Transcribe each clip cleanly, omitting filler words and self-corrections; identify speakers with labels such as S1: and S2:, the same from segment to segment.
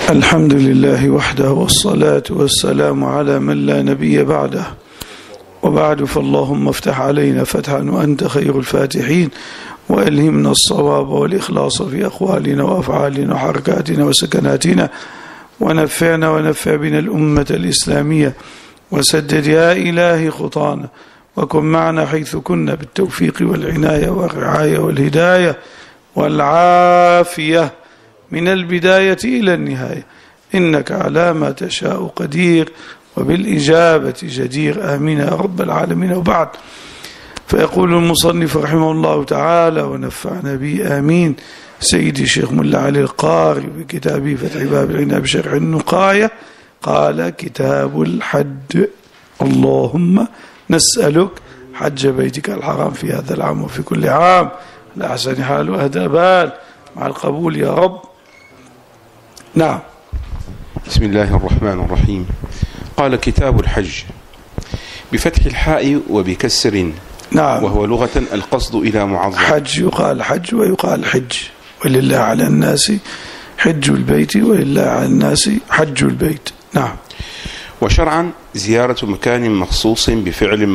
S1: الحمد لله وحده والصلاة والسلام على من لا نبي بعده، وبعد فاللهم افتح علينا فتحا وأنت خير الفاتحين، وألهمنا الصواب والإخلاص في أقوالنا وأفعالنا وحركاتنا وسكناتنا، ونفعنا ونفع بنا الأمة الإسلامية، وسدد يا إلهي خطانا، وكن معنا حيث كنا بالتوفيق والعناية والرعاية والهداية والعافية من البداية إلى النهاية، إنك على ما تشاء قدير وبالإجابة جدير، آمين يا رب العالمين. وبعد، فيقول المصنف رحمه الله تعالى ونفعنا به آمين سيدي الشيخ ملا علي القاري بكتابه فتح باب العناية بشرح النقاية، قال: كتاب الحج. اللهم نسألك حج بيتك الحرام في هذا العام وفي كل عام على أحسن حال وأهدى بال مع القبول يا رب. نعم.
S2: بسم الله الرحمن الرحيم. قال: كتاب الحج بفتح الحاء وبكسر.
S1: نعم.
S2: وهو لغة القصد إلى معظم.
S1: حج يقال حج ويقال حج، ولله على الناس حج البيت ولله على الناس حج البيت. نعم.
S2: وشرعا زيارة مكان مخصوص بفعل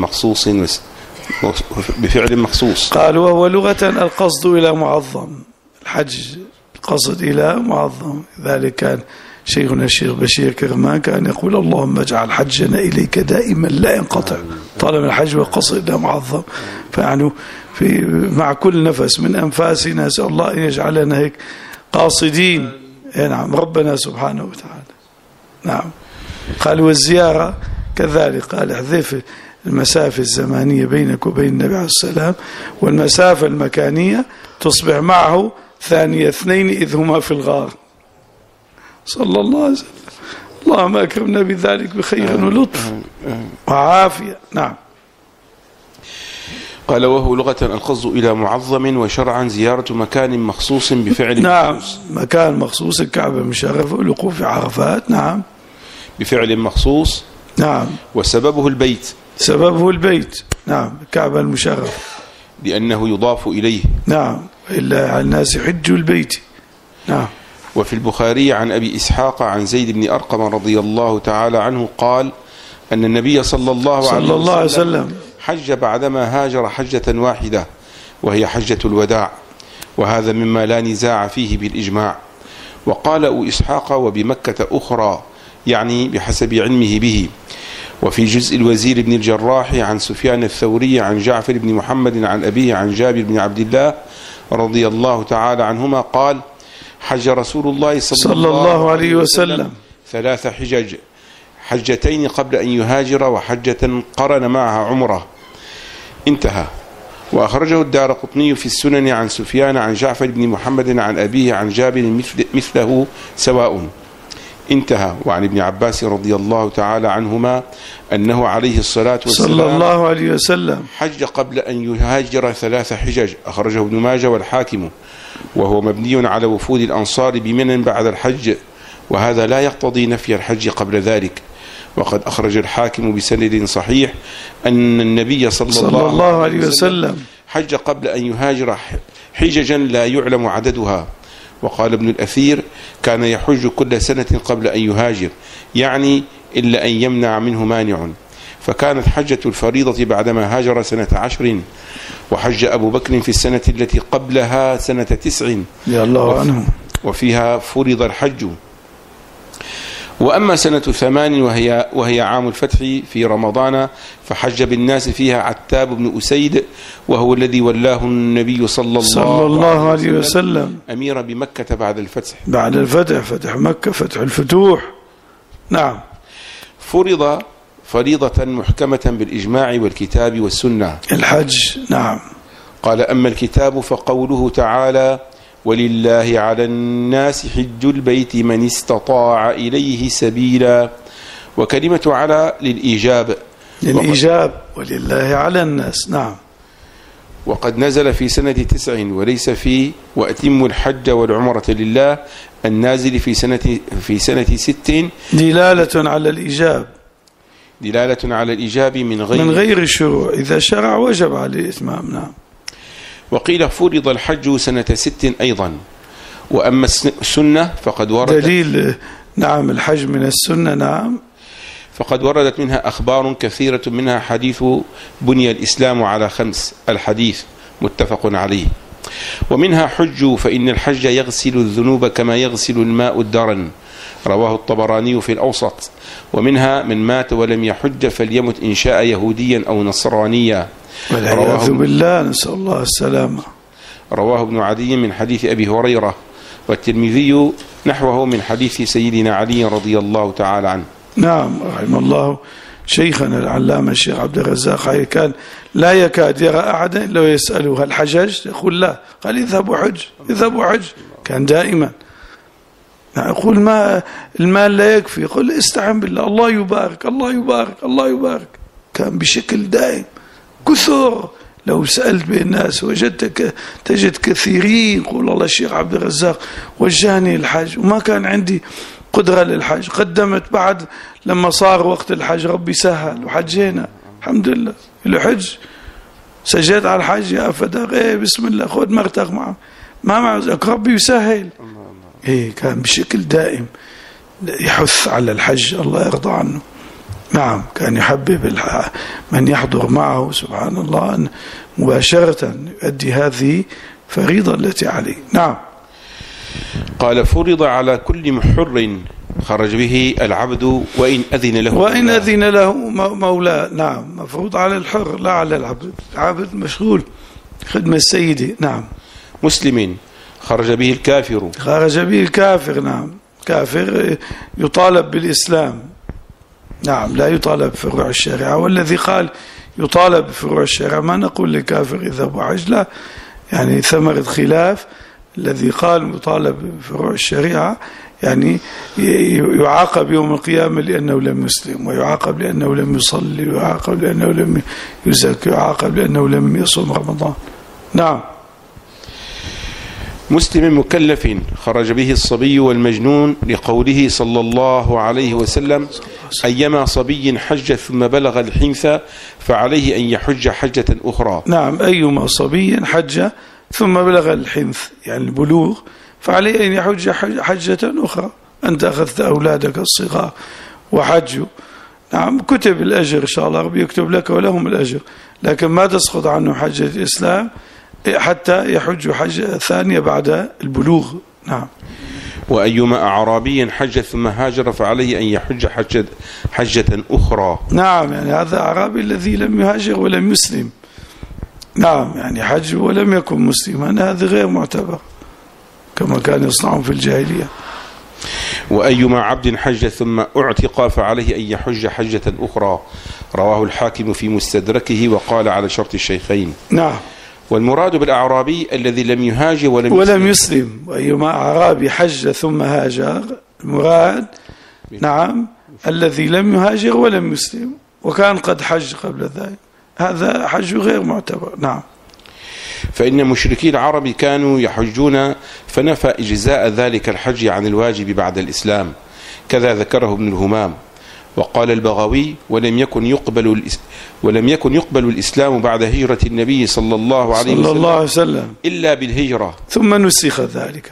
S2: مخصوص.
S1: قال: وهو لغة القصد إلى معظم، الحج القصد إلى معظم. ذلك كان شيخنا الشيخ بشير كرمان كان يقول: اللهم اجعل حجنا إليك دائما لا ينقطع، طالما الحج والقصد إلى معظم. فيعني مع كل نفس من أنفاسنا نسأل الله أن يجعلنا هيك قاصدين. نعم، ربنا سبحانه وتعالى. نعم. قال: والزيارة كذلك، قال: احذف المسافة الزمانية بينك وبين النبي عليه السلام، والمسافة المكانية تصبح معه ثاني اثنين إذ هما في الغار، صلى الله عليه وسلم. اللهم أكرمنا بذلك بخير ولطف وعافية. نعم.
S2: قال: وهو لغة القصد إلى معظم، وشرعا زيارة مكان مخصوص بفعل
S1: نعم
S2: مخصوص.
S1: مكان مخصوص، الكعبة المشرفة والوقوف في عرفات. نعم.
S2: بفعل مخصوص.
S1: نعم.
S2: وسببه البيت.
S1: سببه البيت. نعم، الكعبة المشرفة،
S2: لأنه يضاف إليه.
S1: نعم، إلا على الناس حج البيت. نعم.
S2: وفي البخاري عن أبي إسحاق عن زيد بن أرقم رضي الله تعالى عنه قال: أن النبي صلى الله عليه وسلم حج بعدما هاجر حجة واحدة، وهي حجة الوداع، وهذا مما لا نزاع فيه بالإجماع. وقال أبو إسحاق: وبمكة أخرى، يعني بحسب علمه به. وفي جزء الوزير بن الجراح عن سفيان الثوري عن جعفر بن محمد عن أبيه عن جابر بن عبد الله رضي الله تعالى عنهما قال: حج رسول الله صلى الله عليه وسلم 3 حجج، حجتين قبل أن يهاجر، وحجة قرن معها عمره. انتهى. وأخرجه الدارقطني في السنن عن سفيان عن جعفر بن محمد عن أبيه عن جابر مثله سواء. انتهى. وعن ابن عباس رضي الله تعالى عنهما أنه عليه الصلاة والسلام
S1: صلى الله عليه وسلم
S2: حج قبل أن يهاجر 3 حجج، أخرجه ابن ماجه والحاكم، وهو مبني على وفود الأنصار بمنى بعد الحج، وهذا لا يقتضي نفي الحج قبل ذلك. وقد أخرج الحاكم بسند صحيح أن النبي صلى الله عليه وسلم حج قبل أن يهاجر حججا لا يعلم عددها. وقال ابن الأثير: كان يحج كل سنة قبل أن يهاجر، يعني إلا أن يمنع منه مانع. فكانت حجة الفريضة بعدما هاجر سنة 10، وحج أبو بكر في السنة التي قبلها سنة 9
S1: يا الله عنه،
S2: وفيها فرض الحج. وأما سنة 8 وهي عام الفتح في رمضان، فحج بالناس فيها عتاب بن أسيد، وهو الذي ولاه النبي صلى الله عليه وسلم أميرا بمكة بعد الفتح.
S1: بعد الفتح، فتح مكة، فتح الفتوح. نعم.
S2: فرض فريضة محكمة بالإجماع والكتاب والسنة
S1: الحج. نعم.
S2: قال: أما الكتاب فقوله تعالى: ولله على الناس حج البيت من استطاع إليه سبيلا. وكلمة على للإيجاب ولله على الناس.
S1: نعم.
S2: وقد نزل في سنة 9 وليس في وأتم الحج والعمرة لله النازل في سنة 6
S1: دلالة على الإيجاب،
S2: دلالة على الإيجاب من
S1: غير الشروع، إذا شرع وجب عليه الإتمام. نعم.
S2: وقيل فرض الحج سنة 6 أيضا. وأما السنة فقد ورد
S1: دليل نعم الحج من السنة. نعم.
S2: فقد وردت منها أخبار كثيرة، منها حديث بني الإسلام على 5 الحديث متفق عليه، ومنها حج فإن الحج يغسل الذنوب كما يغسل الماء الدرن، رواه الطبراني في الأوسط. ومنها من مات ولم يحج فليمت إن شاء يهوديا أو نصرانيا،
S1: والعياذ بالله، نسأل الله السلامة.
S2: رواه ابن عدي من حديث أبي هريرة، والترمذي نحوه من حديث سيدنا علي رضي الله تعالى عنه.
S1: نعم رحمه الله شيخنا العلامة الشيخ عبد الرزاق، كان لا يكاد يرى أحدا لو يسأله هل حججت يقول لا، قال اذهب وحج اذهب وحج، كان دائما يقول ما المال لا يكفي، يقول استعن بالله، الله يبارك الله يبارك الله يبارك، كان بشكل دائم. كثر لو سألت بين الناس تجد كثيرين يقول الله الشيخ عبد الرزاق وجهني الحج وما كان عندي قدرة للحج، قدمت بعد لما صار وقت الحج ربي سهل وحجينا الحمد لله. الحج سجدت على الحج يا فداق، ايه بسم الله خذ مرتق معه ما معك ربي يسهل. ايه كان بشكل دائم يحث على الحج، الله يرضى عنه. نعم كان يحبب من يحضر معه سبحان الله أن مباشرة يؤدي هذه فريضة التي عليه. نعم.
S2: قال فرض على كل محر خرج به العبد وإن أذن له
S1: أذن له مولاه. نعم مفروض على الحر لا على العبد، العبد مشغول خدمة سيدي. نعم.
S2: مسلم خرج به الكافر.
S1: خرج به الكافر. نعم كافر يطالب بالإسلام. نعم لا يطالب بفروع الشريعة، والذي قال يطالب بفروع الشريعة ما نقول لكافر اذهب وحج، لا، يعني ثمرة خلاف. الذي قال يطالب بفروع الشريعة يعني يعاقب يوم القيامة لأنه لم يسلم، ويعاقب لأنه لم يصلي، ويعاقب لأنه لم يزكي، ويعاقب لأنه لم يصوم رمضان. نعم.
S2: مسلم مكلف خرج به الصبي والمجنون لقوله صلى الله عليه وسلم أيما صبي حج ثم بلغ الحنث فعليه أن يحج حجة أخرى.
S1: نعم أيما صبي حج ثم بلغ الحنث يعني البلوغ فعليه أن يحج حجة أخرى. أنت أخذت أولادك الصغار وحجوا، نعم كتب الأجر إن شاء الله ربي يكتب لك ولهم الأجر، لكن ما تسقط عنه حجة الإسلام حتى يحج حجة ثانية بعد البلوغ. نعم.
S2: وأيما أعرابي حج ثم هاجر فعليه أن يحج حجة أخرى.
S1: نعم يعني هذا أعرابي الذي لم يهاجر ولم يسلم. نعم يعني حج ولم يكن مسلما، هذا غير معتبر كما كان يصنعون في الجاهلية.
S2: وأيما عبد حج ثم اعتق فعليه أن يحج حجة أخرى، رواه الحاكم في مستدركه وقال على شرط الشيخين.
S1: نعم.
S2: والمراد بالأعرابي الذي لم يهاجر ولم يسلم.
S1: وأيما أعرابي حج ثم هاجر المراد نعم الذي لم يهاجر ولم يسلم وكان قد حج قبل ذلك، هذا حج غير معتبر. نعم.
S2: فإن مشركي العرب كانوا يحجون فنفى إجزاء ذلك الحج عن الواجب بعد الإسلام، كذا ذكره ابن الهمام. وقال البغوي ولم يكن يقبل الإسلام بعد هجرة النبي صلى الله عليه وسلم إلا بالهجرة، ثم نسخ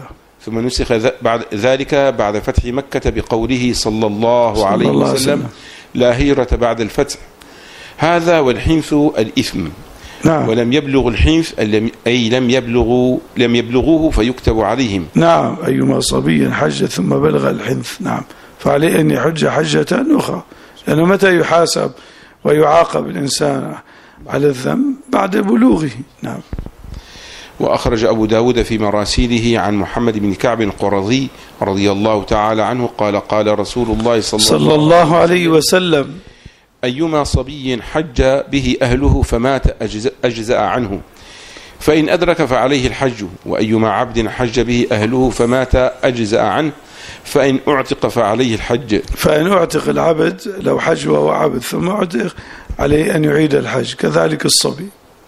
S2: بعد ذلك بعد فتح مكة بقوله صلى الله عليه وسلم لا هجرة بعد الفتح. هذا والحنث الإثم.
S1: نعم.
S2: ولم يبلغ الحنث أي لم يبلغوه فيكتب عليهم.
S1: نعم. أيما صبي حج ثم بلغ الحنث نعم فعليه أن يحج حجة أخرى، لأنه متى يحاسب ويعاقب الإنسان على الذنب بعد بلوغه. نعم.
S2: وأخرج أبو داود في مراسيله عن محمد بن كعب القرظي رضي الله تعالى عنه قال قال رسول الله صلى الله عليه وسلم أيما صبي حج به أهله فمات أجزأ عنه، فإن أدرك فعليه الحج. وأيما عبد حج به أهله فمات أجزأ عنه، فإن أعتق فعليه الحج. فإن أعتق العبد لو حج وهو عبد ثم أعتق عليه أن يعيد الحج، كذلك الصبي.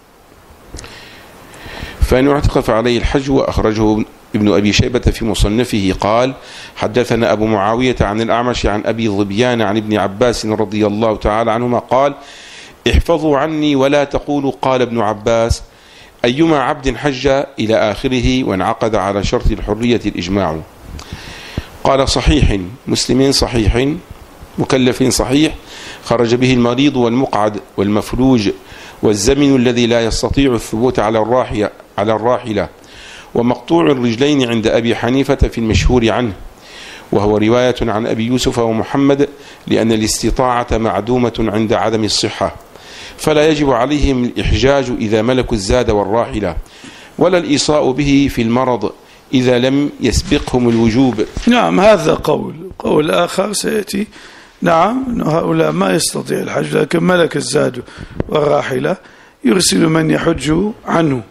S2: فإن أعتق فعليه الحج. وأخرجه ابن أبي شيبة في مصنفه قال حدثنا أبو معاوية عن الأعمش عن أبي ظبيان عن ابن عباس رضي الله تعالى عنهما قال احفظوا عني ولا تقولوا قال ابن عباس أيما عبد حج إلى آخره، وانعقد على شرط الحرية الإجماع. قال صحيح، مسلمين صحيح، مكلفين صحيح، خرج به المريض والمقعد والمفلوج والزمن الذي لا يستطيع الثبوت على الراحلة، ومقطوع الرجلين عند أبي حنيفة في المشهور عنه، وهو رواية عن أبي يوسف ومحمد، لأن الاستطاعة معدومة عند عدم الصحة، فلا يجب عليهم الإحجاج إذا ملكوا الزاد والراحلة، ولا الإيصاء به في المرض إذا لم يسبقهم الوجوب.
S1: نعم، هذا قول آخر سيأتي. نعم، أن هؤلاء ما يستطيع الحج، لكن ملك الزاد والراحلة يرسل من يحج عنه،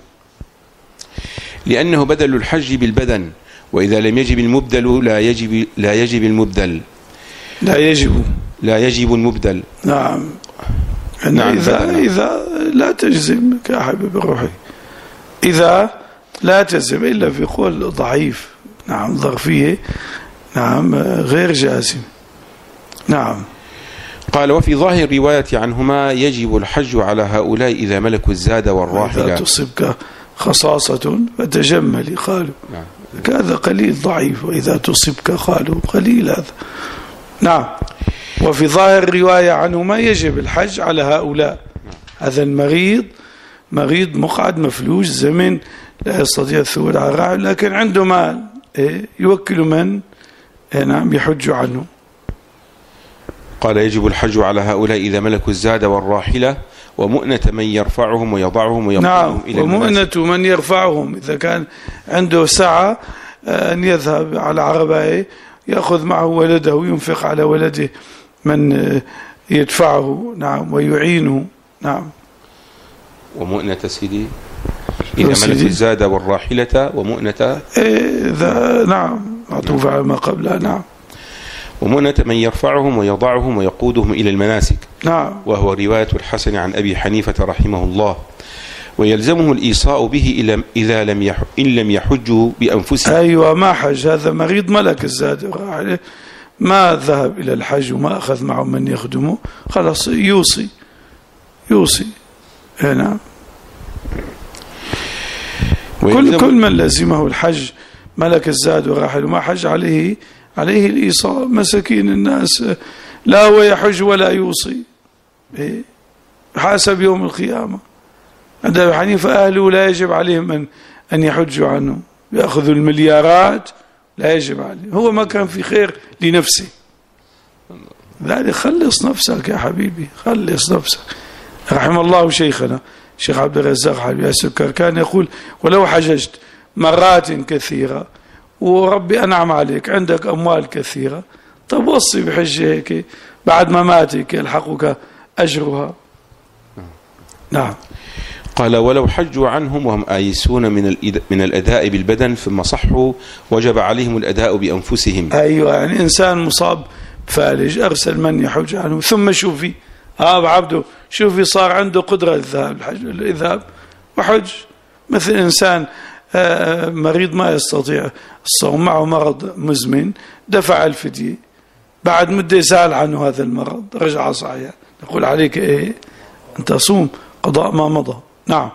S2: لأنه بدل الحج بالبدن، وإذا لم يجب المبدل لا يجب المبدل. لا يجب المبدل.
S1: نعم. نعم. إذا لا تجزم كحبيب روحي، إذا لا تجزم إلا في قول ضعيف، نعم، ظرفية، نعم، غير جازم. نعم.
S2: قال وفي ظاهر الرواية عنهما يجب الحج على هؤلاء إذا ملكوا الزاد والراحلة.
S1: إذا تصبك خصاصة فتجملي، قالوا. نعم. هذا قليل ضعيف، وإذا تصبك قالوا قليل هذا. نعم. وفي ظاهر الرواية عنهما يجب الحج على هؤلاء. هذا المريض مريض مقعد مفلوج زمن لا يستطيع الثبوت على الراحل، لكن عنده مال، يوكل من نعم يحج عنه.
S2: قال يجب الحج على هؤلاء إذا ملكوا الزاد والراحلة، ومؤنة من يرفعهم ويضعهم ويقودهم إلى المناسك.
S1: ومؤنة من يرفعهم، إذا كان عنده سعة أن يذهب على عربائه يأخذ معه ولده وينفق على ولده من يدفعه، نعم، ويعينه. نعم.
S2: ومؤنة سيدي إذا ملكوا الزاد والراحلة، ومؤنة
S1: إذا نعم معطوف على ما قبلها. نعم.
S2: ومؤنة من يرفعهم ويضعهم ويقودهم إلى المناسك.
S1: نعم.
S2: وهو رواية الحسن عن أبي حنيفة رحمه الله. ويلزمه الإيصاء به إن لم يحجوا بأنفسهم.
S1: أيوة، ما حج، هذا مريض ملك الزاد والراحلة، ما ذهب إلى الحج وما أخذ معه من يخدمه، خلاص يوصي. نعم. كل من لزمه الحج ملك الزاد والراحلة وما حج عليه الإيصاء. مساكين الناس لا هو يحج ولا يوصي، حاسب يوم القيامة. عند أبي حنيفة أهله لا يجب عليهم أن يحجوا عنه، يأخذوا المليارات، لا يجب عليه، هو ما كان في خير لنفسه. ذلك خلص نفسك يا حبيبي، خلص نفسك. رحم الله شيخنا الشيخ عبد الرزاق حبيب السكر كان يقول ولو حججت مرات كثيرة وربي أنعم عليك، عندك أموال كثيرة، طب وصي بحجة هيك بعد ما ماتك يلحقك أجرها. نعم.
S2: قال ولو حجوا عنهم وهم آيسون من الأداء بالبدن ثم صحوا وجب عليهم الأداء بأنفسهم.
S1: أيوة، يعني إنسان مصاب فالج أرسل من يحج عنه، ثم شوفي عبده شوفي صار عنده قدرة الذهاب وحج. مثل إنسان مريض ما يستطيع الصوم، معه مرض مزمن، دفع الفدية، بعد مدة زال عنه هذا المرض، رجع صحيح، نقول عليك أنت صوم قضاء ما مضى. نعم.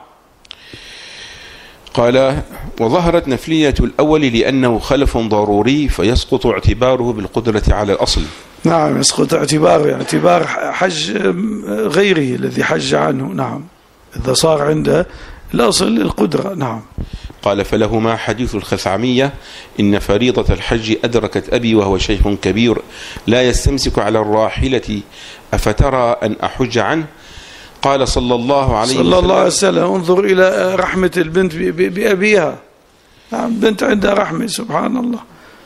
S2: قال وظهرت نفلية الأول لأنه خلف ضروري فيسقط اعتباره بالقدرة على الأصل.
S1: نعم، يسقط اعتباره، اعتبار حج غيره الذي حج عنه. نعم، إذا صار عنده الأصل القدرة. نعم.
S2: قال فلهما حديث الخثعمية إن فريضة الحج أدركت أبي وهو شيخ كبير لا يستمسك على الراحلة أفترى أن أحج عنه؟ قال صلى الله عليه وسلم
S1: انظر إلى رحمة البنت بأبيها. نعم، بنت عندها رحمة، سبحان الله.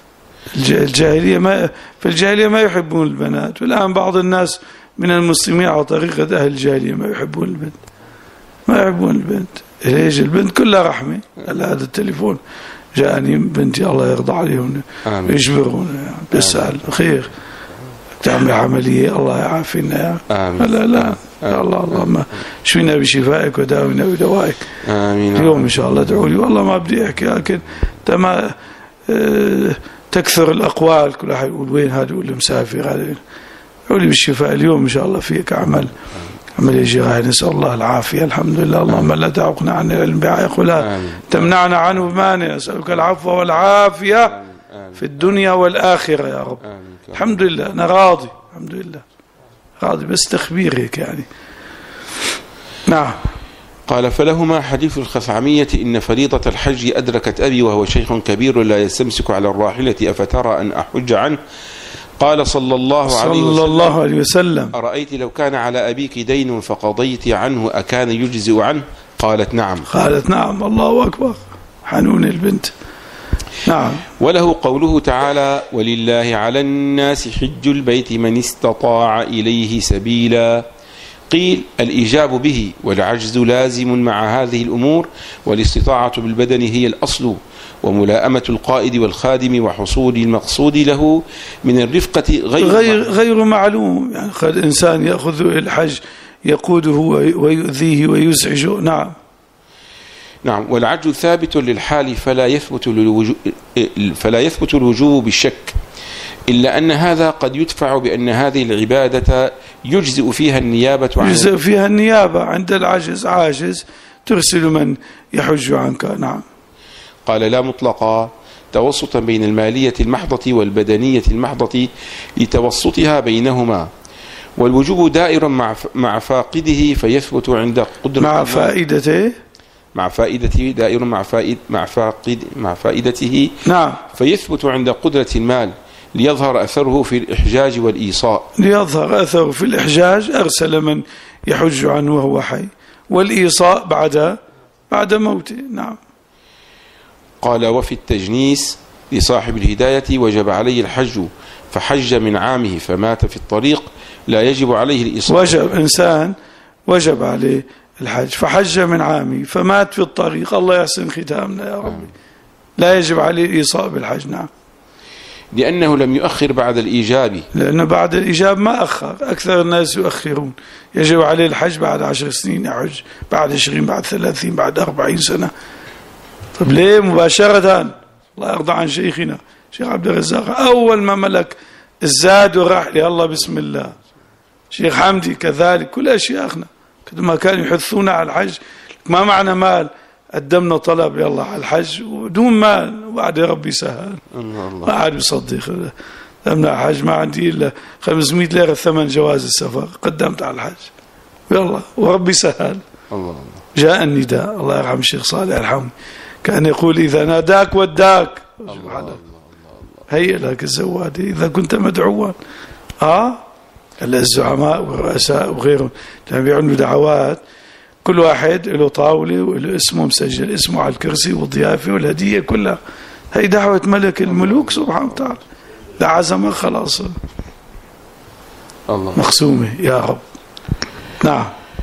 S1: في الجاهلية ما يحبون البنات، والآن بعض الناس من المسلمين على طريقة أهل الجاهلية ما يحبون البنت، ما يحبون البنت. ليش؟ البنت كلها رحمة. هذا التليفون جاءني بنتي الله يرضى عليهم يجبرون، بيسأل خير تعمل عملية الله يعافينا. لا الله ما شفينا بشفائك وداوينا بدوائك.
S2: آمين.
S1: اليوم إن شاء الله ادعوا لي، والله ما بدي أحكي، لكن تما تكثر الأقوال، كل واحد يقول وين هذا، يقول مسافر، هذا يقول لي بالشفاء. اليوم إن شاء الله فيك عملية جراحية، نسأل الله العافية. الحمد لله. اللهم لا تعقنا عن العلم بعائق ولا تمنعنا عنه بمانع، نسألك العفو والعافية في الدنيا والآخرة يا رب. الحمد لله أنا راضي، الحمد لله راضي، بس تخبير هيك يعني. نعم.
S2: قال فلهما حديث الخثعمية إن فريضة الحج أدركت أبي وهو شيخ كبير لا يستمسك على الراحلة أفترى أن أحج عنه؟ قال صلى الله عليه وسلم أرأيت لو كان على أبيك دين فقضيت عنه أكان يجزئ عنه؟ قالت نعم.
S1: قالت نعم. الله أكبر، حنون البنت. نعم.
S2: وله قوله تعالى ولله على الناس حج البيت من استطاع إليه سبيلا. قيل الإيجاب به والعجز لازم مع هذه الأمور، والاستطاعة بالبدن هي الأصل، وملائمة القائد والخادم وحصول المقصود له من الرفقة
S1: غير معلوم. يعني الإنسان يأخذ الحج يقوده ويؤذيه ويزعجه. نعم.
S2: نعم. والعجز ثابت للحال فلا يثبت الوجوب بالشك، إلا أن هذا قد يدفع بأن هذه العبادة يجزئ فيها النيابة عنه.
S1: يجزئ فيها النيابة عند العجز، عاجز ترسل من يحج عنك. نعم.
S2: قال لا مطلقا، توسطا بين المالية المحضة والبدنية المحضة لتوسطها بينهما، والوجوب دائر مع فاقده فيثبت عند قدرة مع فائدته دائر مع فائدته.
S1: نعم.
S2: فيثبت عند قدرة المال ليظهر أثره في الإحجاج والإيصاء.
S1: ليظهر أثره في الإحجاج أرسل من يحج عنه وهو حي، والإيصاء بعد موته. نعم.
S2: قال وفي التجنيس لصاحب الهداية وجب عليه الحج فحج من عامه فمات في الطريق لا يجب عليه الإيصاء.
S1: إنسان وجب عليه الحج فحج من عامه فمات في الطريق، الله يحسن ختامنا يا ربي، لا يجب عليه الإيصاء بالحج. نعم.
S2: لأنه لم يؤخر بعد الإيجاب،
S1: لأنه بعد الإيجاب ما أخر، أكثر الناس يؤخرون. يجب عليه الحج بعد 10 سنين يحج، بعد 20، بعد 30، بعد 40 سنة. طب ليه مباشرة؟ الله يرضى عن شيخنا شيخ عبد الرزاق، أول ما ملك الزاد وراح لي الله بسم الله. شيخ حمدي كذلك، كل أشياخنا ما كانوا يحثونا على الحج. ما معنى مال؟ قدمنا طلب يلا على الحج ودون مال، وبعد ربي سهل. ما عاد بيصدق أمنع حج، ما عندي إلا 500 ليرة ثمن جواز السفر، قدمت على الحج يلا وربي سهل.
S2: الله.
S1: جاء النداء، الله يرحم الشيخ صالح الحمد كان يقول إذا ناداك وداك. هيئ لك الزواد إذا كنت مدعوا. الزعماء والرؤساء وغيرهم كانوا بيعملوا دعوات، كل واحد له طاولة وله اسمه مسجل، اسمه على الكرسي والضيافة والهدية كلها. هي دعوة ملك الملوك سبحانه وتعالى، لعزمة خلاص
S2: الله
S1: مقسومة يا رب. نعم.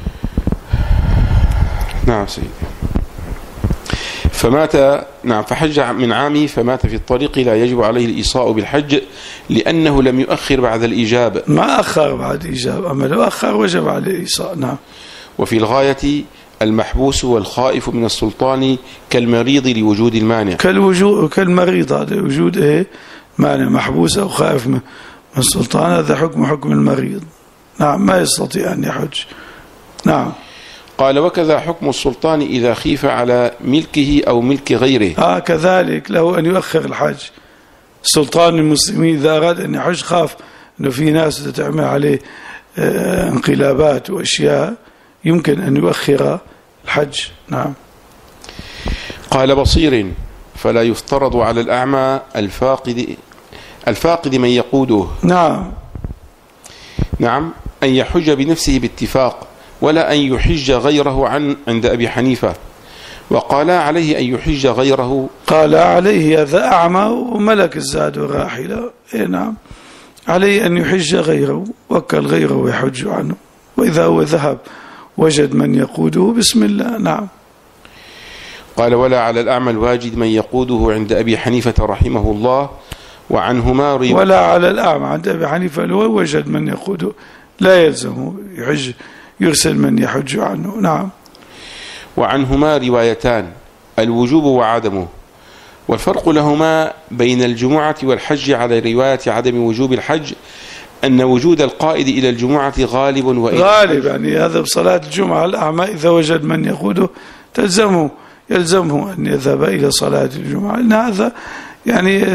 S2: نعم سيدي. فمات. نعم. فحج من عامه فمات في الطريق لا يجب عليه الإيصاء بالحج لأنه لم يؤخر بعد الإجابة.
S1: ما أخر بعد الإجابة، أما لو أخر وجب عليه الإيصاء. نعم.
S2: وفي الغاية المحبوس والخائف من السلطان كالمريض لوجود المانع.
S1: كالمريض هذا وجود مانع، محبوس أو خائف من السلطان، هذا حكم المريض. نعم. ما يستطيع أن يحج. نعم.
S2: قال وكذا حكم السلطان إذا خيف على ملكه أو ملك غيره.
S1: كذلك له أن يؤخر الحج. سلطان المسلمين إذا أراد أن يحج خاف أنه في ناس تتعمل عليه انقلابات وأشياء، يمكن أن يؤخر الحج. نعم.
S2: قال بصير فلا يفترض على الأعمى الفاقد من يقوده.
S1: نعم.
S2: نعم. أن يحج بنفسه باتفاق، ولا أن يحج غيره عند أبي حنيفة. وقال عليه أن يحج غيره.
S1: قال عليه هذا أعمى وملك الزاد والراحلة. نعم. عليه أن يحج غيره، وكل غيره ويحج عنه، وإذا هو ذهب وجد من يقوده بسم الله. نعم.
S2: قال ولا على الأعمى الواجد من يقوده عند أبي حنيفة رحمه الله، وعنهما
S1: ولا على الأعمى عند أبي حنيفة لو وجد من يقوده لا يلزمه يحج، يرسل من يحج عنه. نعم.
S2: وعنهما روايتان، الوجوب وعدمه، والفرق لهما بين الجمعة والحج على رواية عدم وجوب الحج أن وجود القائد إلى الجمعة غالب
S1: يعني هذا بصلاة الجمعة الأعمى إذا وجد من يقوده يلزمه أن يذهب إلى صلاة الجمعة، إن هذا يعني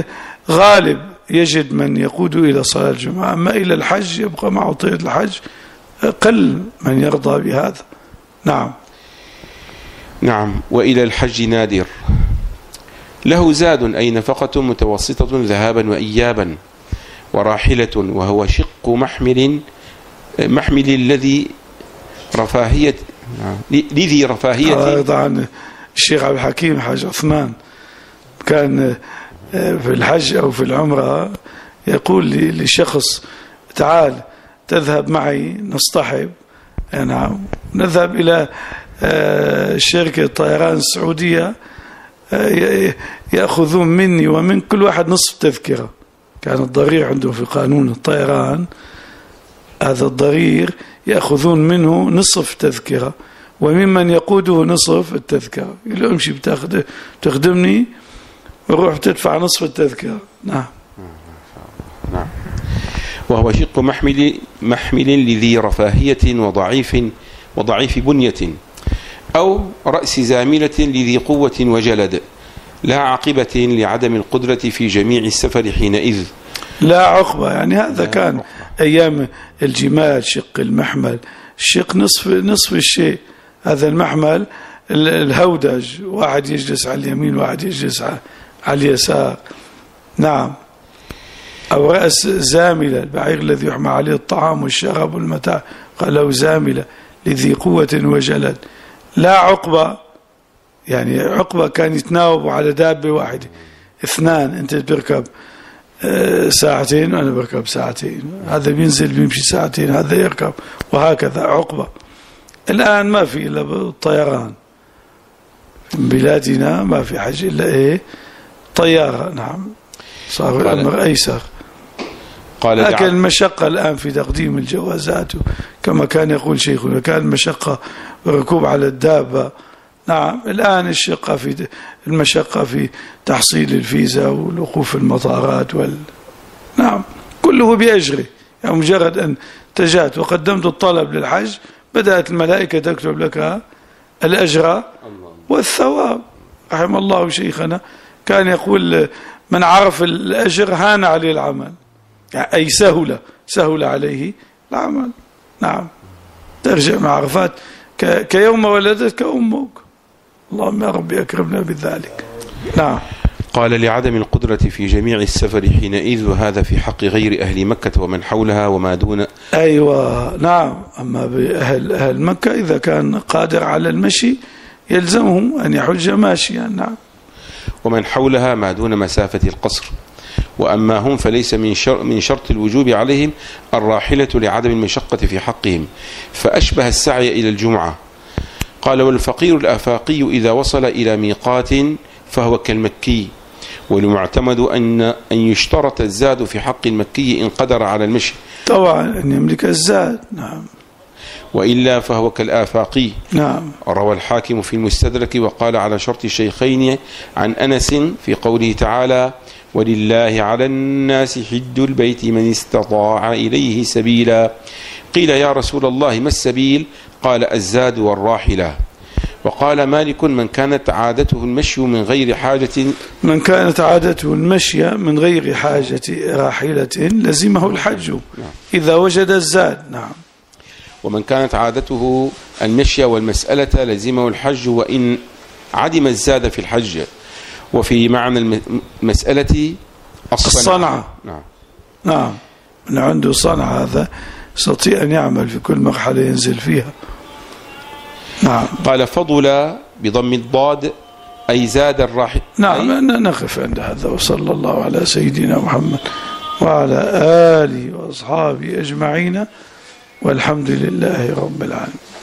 S1: غالب يجد من يقود إلى صلاة الجمعة. أما إلى الحج يبقى مع طريقة الحج قل من يرضى بهذا. نعم.
S2: نعم. وإلى الحج نادر له زاد أي نفقة متوسطة ذهابا وإيابا، وراحلة وهو شق محمل الذي رفاهية لذي رفاهية.
S1: طبعا الشيخ عبد الحكيم حاج عثمان كان في الحج أو في العمرة يقول لشخص تعال تذهب معي نصطحب، نعم، نذهب إلى شركة الطيران السعودية يأخذون مني ومن كل واحد نصف تذكرة. كان الضرير عندهم في قانون الطيران، هذا الضرير يأخذون منه نصف تذكرة وممن يقوده نصف التذكرة. يقول له امشي بتخدمني وروح تدفع نصف التذكرة. نعم.
S2: نعم. وهو شق محمل لذي رفاهية وضعيف بنية، أو رأس زاملة لذي قوة وجلد، لا عقبة لعدم القدرة في جميع السفر حينئذ.
S1: لا عقبة يعني هذا كان أيام الجمال شق المحمل، الشق نصف الشيء. هذا المحمل الهودج، واحد يجلس على اليمين واحد يجلس على اليسار. نعم. أو رأس زاملة، البعير الذي يحمى عليه الطعام والشراب والمتاع، قال له زاملة لذي قوة وجلد. لا عقبة يعني عقبة كان يتناوبوا على دابة واحدة، اثنان، انت بتركب ساعتين وانا بركب ساعتين، هذا بينزل بيمشي ساعتين هذا يركب، وهكذا عقبة. الآن ما في إلا الطيران، بلادنا ما في حاجة إلا طيارة. نعم. صار الأمر أيسر. لكن المشقة الآن في تقديم الجوازات كما كان يقول شيخنا، كان المشقة الركوب على الدابة. نعم. الآن المشقة في تحصيل الفيزا والوقوف في المطارات نعم، كله بأجره. يعني مجرد أن تجات وقدمت الطلب للحج بدأت الملائكة تكتب لك الأجر والثواب. رحم الله شيخنا كان يقول من عرف الأجر هان عليه العمل، يعني أي سهل عليه العمل. نعم. ترجع مع عرفات كيوم ولدتك أمك. اللهم يا ربي أكرمنا بذلك. نعم.
S2: قال لعدم القدرة في جميع السفر حينئذ، وهذا في حق غير أهل مكة ومن حولها وما دون.
S1: أيوة. نعم. أما بأهل مكة إذا كان قادر على المشي يلزمه أن يحج ماشيا. نعم.
S2: ومن حولها ما دون مسافة القصر. وأما هم فليس من شرط الوجوب عليهم الراحلة لعدم المشقة في حقهم، فأشبه السعي إلى الجمعة. قال والفقير الآفاقي إذا وصل إلى ميقات فهو كالمكي، والمعتمد أن يشترط الزاد في حق المكي إن قدر على المشي،
S1: طبعا أن يملك الزاد. نعم.
S2: وإلا فهو كالآفاقي.
S1: نعم.
S2: روى الحاكم في المستدرك وقال على شرط الشيخين عن أنس في قوله تعالى ولله على الناس حج البيت من استطاع إليه سبيلا. قيل يا رسول الله ما السبيل؟ قال الزاد والراحلة. وقال مالك من كانت عادته المشي من غير حاجة راحلة لزمه الحج إذا وجد الزاد. نعم. ومن كانت عادته المشي والمسألة لزمه الحج وإن عدم الزاد في الحج. وفي معنى المسألة
S1: الصنعة.
S2: نعم.
S1: نعم. من عنده صنعة هذا يستطيع أن يعمل في كل مرحلة ينزل فيها. نعم.
S2: قال فضل بضم الضاد أي زاد الراحل.
S1: نعم. نقف عند هذا، وصلى الله على سيدنا محمد وعلى آله وأصحابه أجمعين، والحمد لله رب العالمين.